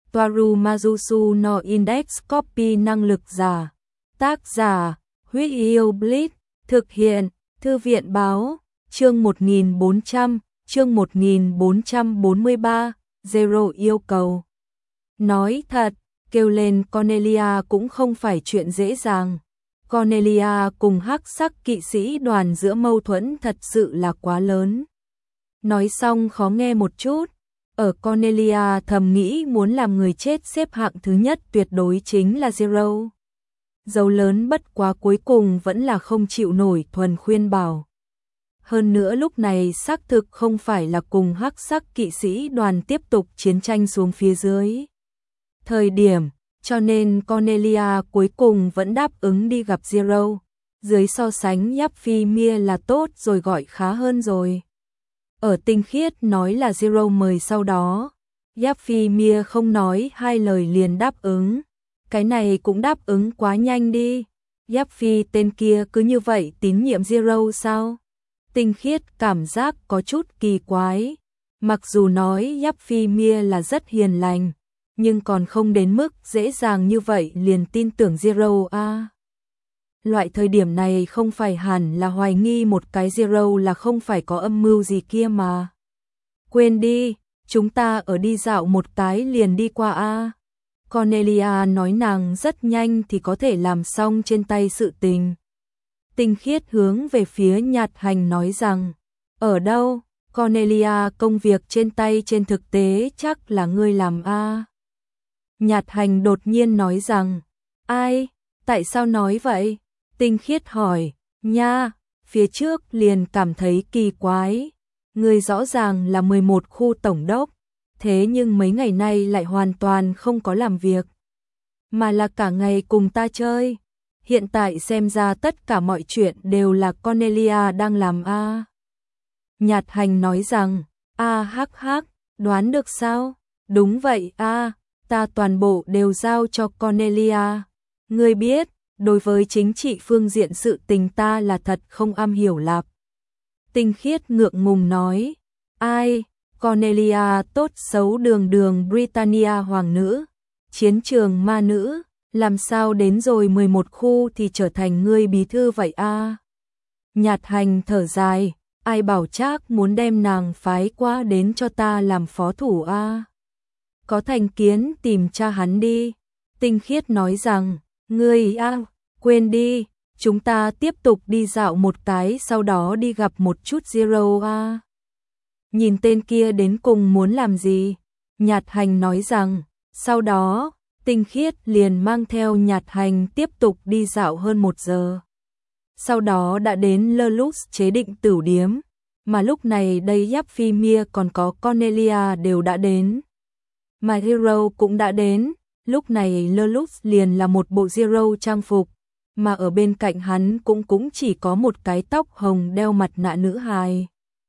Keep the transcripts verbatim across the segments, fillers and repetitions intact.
Toaru Majusu no Index Copy năng lực giả. Tác giả, Huyết Yêu Blitz, thực hiện, Thư viện báo, chương một nghìn bốn trăm, chương một nghìn bốn trăm bốn mươi ba, Zero yêu cầu. Nói thật, kêu lên Cornelia cũng không phải chuyện dễ dàng. Cornelia cùng hắc sắc kỵ sĩ đoàn giữa mâu thuẫn thật sự là quá lớn. Nói xong khó nghe một chút, ở Cornelia thầm nghĩ muốn làm người chết xếp hạng thứ nhất tuyệt đối chính là Zero. Dấu lớn bất quá cuối cùng vẫn là không chịu nổi thuần khuyên bảo. Hơn nữa lúc này xác thực không phải là cùng hắc sắc kỵ sĩ đoàn tiếp tục chiến tranh xuống phía dưới thời điểm, cho nên Cornelia cuối cùng vẫn đáp ứng đi gặp Zero. Dưới so sánh Yaphi là tốt rồi, gọi khá hơn rồi. Ở Tinh Khiết nói là Zero mời sau đó, Yaphi không nói hai lời liền đáp ứng. Cái này cũng đáp ứng quá nhanh đi. Yaphi tên kia cứ như vậy tín nhiệm Zero sao? Tinh Khiết cảm giác có chút kỳ quái. Mặc dù nói Yaphi là rất hiền lành, nhưng còn không đến mức dễ dàng như vậy liền tin tưởng Zero a. À. Loại thời điểm này không phải hẳn là hoài nghi một cái Zero là không phải có âm mưu gì kia mà. Quên đi, chúng ta ở đi dạo một cái liền đi qua a. À. Cornelia nói nàng rất nhanh thì có thể làm xong trên tay sự tình. Tinh Khiết hướng về phía Nhạt Hành nói rằng, ở đâu? Cornelia, công việc trên tay trên thực tế chắc là ngươi làm a. À. Nhạt Hành đột nhiên nói rằng, ai? Tại sao nói vậy? Tinh Khiết hỏi, nha, phía trước liền cảm thấy kỳ quái. Ngươi rõ ràng là mười một khu tổng đốc, thế nhưng mấy ngày nay lại hoàn toàn không có làm việc, mà là cả ngày cùng ta chơi. Hiện tại xem ra tất cả mọi chuyện đều là Cornelia đang làm a. À. Nhạt Hành nói rằng, a hắc hắc, đoán được sao? Đúng vậy a, à, ta toàn bộ đều giao cho Cornelia. Ngươi biết, đối với chính trị phương diện sự tình ta là thật không am hiểu lắm. Tinh Khiết ngượng ngùng nói, ai? Cornelia tốt xấu đường đường Britannia hoàng nữ, chiến trường ma nữ, làm sao đến rồi mười một khu thì trở thành ngươi bí thư vậy a? À? Nhạt Hành thở dài, ai bảo Trác muốn đem nàng phái qua đến cho ta làm phó thủ a? À? Có thành kiến tìm cha hắn đi. Tinh Khiết nói rằng, ngươi a, à, quên đi, chúng ta tiếp tục đi dạo một cái sau đó đi gặp một chút Zero a. À? Nhìn tên kia đến cùng muốn làm gì? Nhạt Hành nói rằng, sau đó, Tinh Khiết liền mang theo Nhạt Hành tiếp tục đi dạo hơn một giờ. Sau đó đã đến Lelux chế định tửu điếm, mà lúc này đây Yaphi còn có Cornelia đều đã đến. Mà Zero cũng đã đến, lúc này Lelux liền là một bộ Zero trang phục, mà ở bên cạnh hắn cũng cũng chỉ có một cái tóc hồng đeo mặt nạ nữ hài.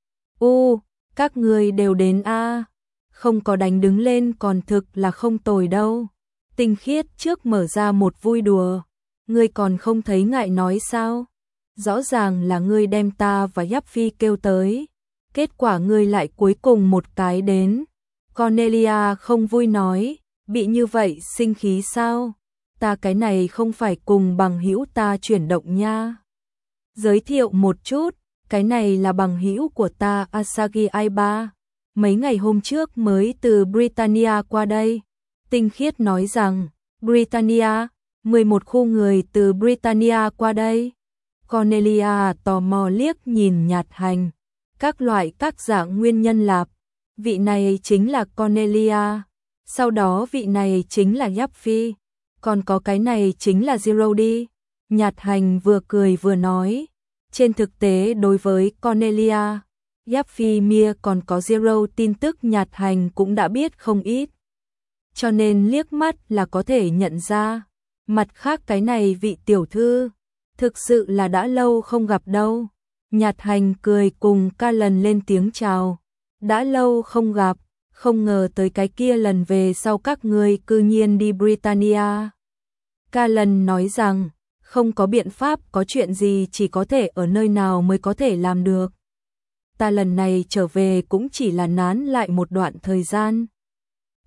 U, các người đều đến a, à? Không có đánh đứng lên còn thực là không tồi đâu. Tinh Khiết trước mở ra một vui đùa, ngươi còn không thấy ngại nói sao? Rõ ràng là ngươi đem ta và Yaphi kêu tới, kết quả ngươi lại cuối cùng một cái đến. Cornelia không vui nói, bị như vậy sinh khí sao? Ta cái này không phải cùng bằng hữu ta chuyển động nha. Giới thiệu một chút, cái này là bằng hữu của ta Asagi Aiba, mấy ngày hôm trước mới từ Britannia qua đây. Tinh Khiết nói rằng, Britannia, mười một khu người từ Britannia qua đây. Cornelia tò mò liếc nhìn Nhạt Hành, các loại các dạng nguyên nhân lạp. Vị này chính là Cornelia, sau đó vị này chính là Yaphi, còn có cái này chính là Zero đi. Nhạt Hành vừa cười vừa nói, trên thực tế đối với Cornelia, Yaphi còn có Zero tin tức Nhạt Hành cũng đã biết không ít, cho nên liếc mắt là có thể nhận ra. Mặt khác cái này vị tiểu thư, thực sự là đã lâu không gặp đâu. Nhạt Hành cười cùng ca lần lên tiếng chào, đã lâu không gặp, không ngờ tới cái kia lần về sau các ngươi cư nhiên đi Britannia. Ca lần nói rằng, không có biện pháp, có chuyện gì chỉ có thể ở nơi nào mới có thể làm được. Ta lần này trở về cũng chỉ là nán lại một đoạn thời gian.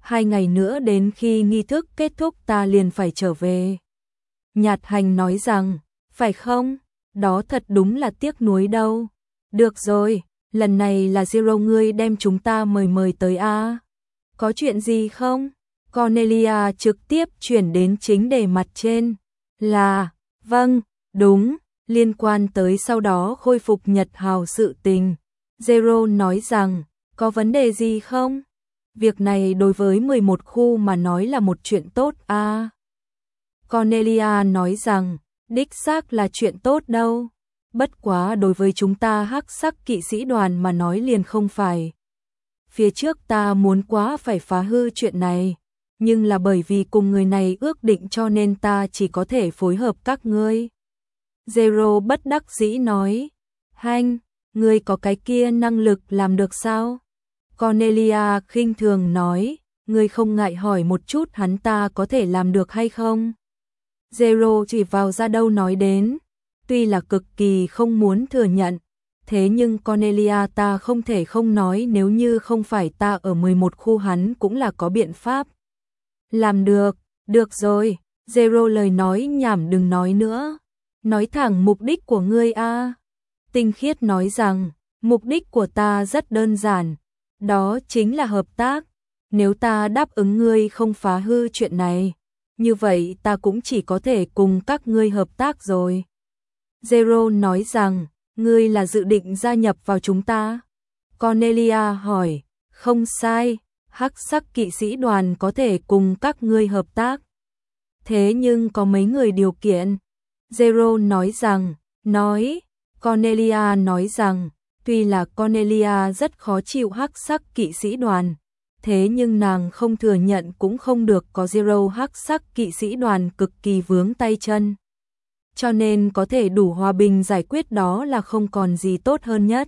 hai ngày nữa đến khi nghi thức kết thúc ta liền phải trở về. Nhạt Hành nói rằng, phải không? Đó thật đúng là tiếc nuối đâu. Được rồi, lần này là Zero ngươi đem chúng ta mời mời tới a. Có chuyện gì không? Cornelia trực tiếp chuyển đến chính đề mặt trên. Là, vâng, đúng, liên quan tới sau đó khôi phục Nhật Hào sự tình. Zero nói rằng, có vấn đề gì không? Việc này đối với mười một khu mà nói là một chuyện tốt a. Cornelia nói rằng, đích xác là chuyện tốt đâu. Bất quá đối với chúng ta hắc sắc kỵ sĩ đoàn mà nói liền không phải. Phía trước ta muốn quá phải phá hư chuyện này, nhưng là bởi vì cùng người này ước định cho nên ta chỉ có thể phối hợp các ngươi. Zero bất đắc dĩ nói, Hanh, ngươi có cái kia năng lực làm được sao? Cornelia khinh thường nói, ngươi không ngại hỏi một chút hắn ta có thể làm được hay không? Zero chỉ vào ra đâu nói đến, tuy là cực kỳ không muốn thừa nhận, thế nhưng Cornelia ta không thể không nói nếu như không phải ta ở mười một khu hắn cũng là có biện pháp. Làm được, được rồi, Zero lời nói nhảm đừng nói nữa, nói thẳng mục đích của ngươi a. Tinh Khiết nói rằng, mục đích của ta rất đơn giản, đó chính là hợp tác, nếu ta đáp ứng ngươi không phá hư chuyện này, như vậy ta cũng chỉ có thể cùng các ngươi hợp tác rồi. Zero nói rằng, ngươi là dự định gia nhập vào chúng ta? Cornelia hỏi, không sai, hắc sắc kỵ sĩ đoàn có thể cùng các ngươi hợp tác. Thế nhưng có mấy người điều kiện. Zero nói rằng, nói, Cornelia nói rằng, tuy là Cornelia rất khó chịu hắc sắc kỵ sĩ đoàn, thế nhưng nàng không thừa nhận cũng không được có Zero hắc sắc kỵ sĩ đoàn cực kỳ vướng tay chân. Cho nên có thể đủ hòa bình giải quyết đó là không còn gì tốt hơn nhất.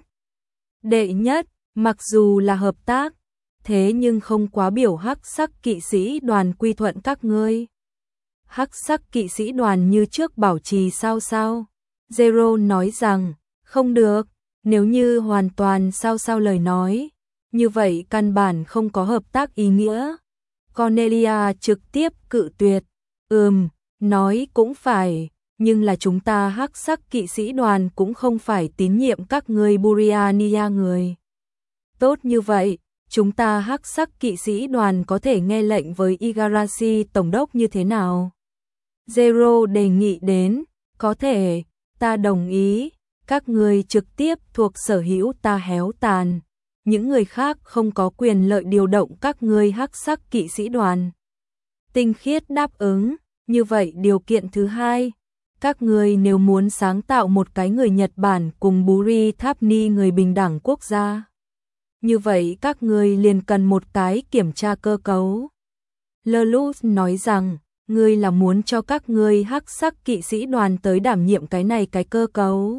Đệ nhất, mặc dù là hợp tác, thế nhưng không quá biểu hắc sắc kỵ sĩ đoàn quy thuận các ngươi. Hắc sắc kỵ sĩ đoàn như trước bảo trì sao sao? Zero nói rằng, không được, nếu như hoàn toàn sao sao lời nói, như vậy căn bản không có hợp tác ý nghĩa. Cornelia trực tiếp cự tuyệt, ừm, nói cũng phải, nhưng là chúng ta hắc sắc kỵ sĩ đoàn cũng không phải tín nhiệm các ngươi Buriania người. Tốt như vậy, chúng ta hắc sắc kỵ sĩ đoàn có thể nghe lệnh với Igarashi tổng đốc như thế nào? Zero đề nghị đến, có thể, ta đồng ý, các ngươi trực tiếp thuộc sở hữu ta héo tàn, những người khác không có quyền lợi điều động các ngươi hắc sắc kỵ sĩ đoàn. Tinh Khiết đáp ứng, như vậy điều kiện thứ hai, các ngươi nếu muốn sáng tạo một cái người Nhật Bản cùng Buri Thapni người bình đẳng quốc gia, như vậy các ngươi liền cần một cái kiểm tra cơ cấu. Lelouch nói rằng, ngươi là muốn cho các ngươi hắc sắc kỵ sĩ đoàn tới đảm nhiệm cái này cái cơ cấu.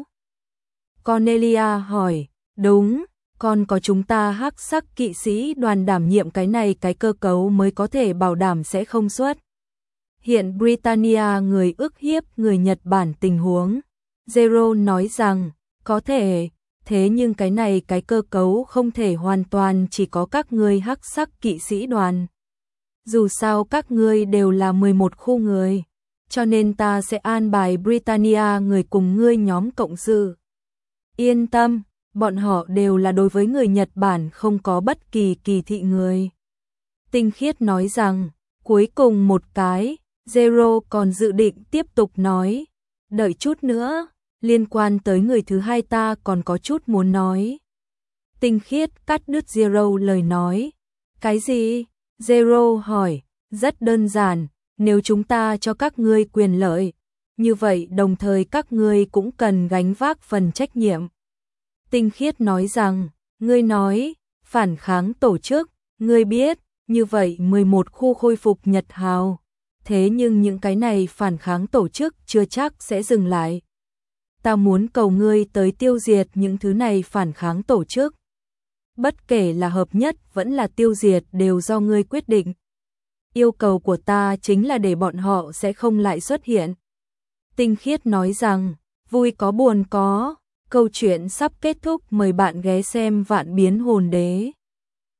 Cornelia hỏi, đúng, còn có chúng ta hắc sắc kỵ sĩ đoàn đảm nhiệm cái này cái cơ cấu mới có thể bảo đảm sẽ không xuất hiện Britannia người ức hiếp người Nhật Bản tình huống. Zero nói rằng, có thể, thế nhưng cái này cái cơ cấu không thể hoàn toàn chỉ có các ngươi hắc sắc kỵ sĩ đoàn. Dù sao các ngươi đều là mười một khu người, cho nên ta sẽ an bài Britannia người cùng ngươi nhóm cộng sự. Yên tâm, bọn họ đều là đối với người Nhật Bản không có bất kỳ kỳ thị người. Tinh Khiết nói rằng, cuối cùng một cái, Zero còn dự định tiếp tục nói, đợi chút nữa, liên quan tới người thứ hai ta còn có chút muốn nói. Tinh Khiết cắt đứt Zero lời nói, cái gì? Zero hỏi, rất đơn giản, nếu chúng ta cho các ngươi quyền lợi, như vậy đồng thời các ngươi cũng cần gánh vác phần trách nhiệm. Tinh Khiết nói rằng, ngươi nói, phản kháng tổ chức, ngươi biết, như vậy mười một khu khôi phục Nhật Hào, thế nhưng những cái này phản kháng tổ chức chưa chắc sẽ dừng lại. Ta muốn cầu ngươi tới tiêu diệt những thứ này phản kháng tổ chức. Bất kể là hợp nhất vẫn là tiêu diệt đều do ngươi quyết định. Yêu cầu của ta chính là để bọn họ sẽ không lại xuất hiện. Tinh Khiết nói rằng, vui có buồn có, câu chuyện sắp kết thúc, mời bạn ghé xem Vạn Biến Hồn Đế.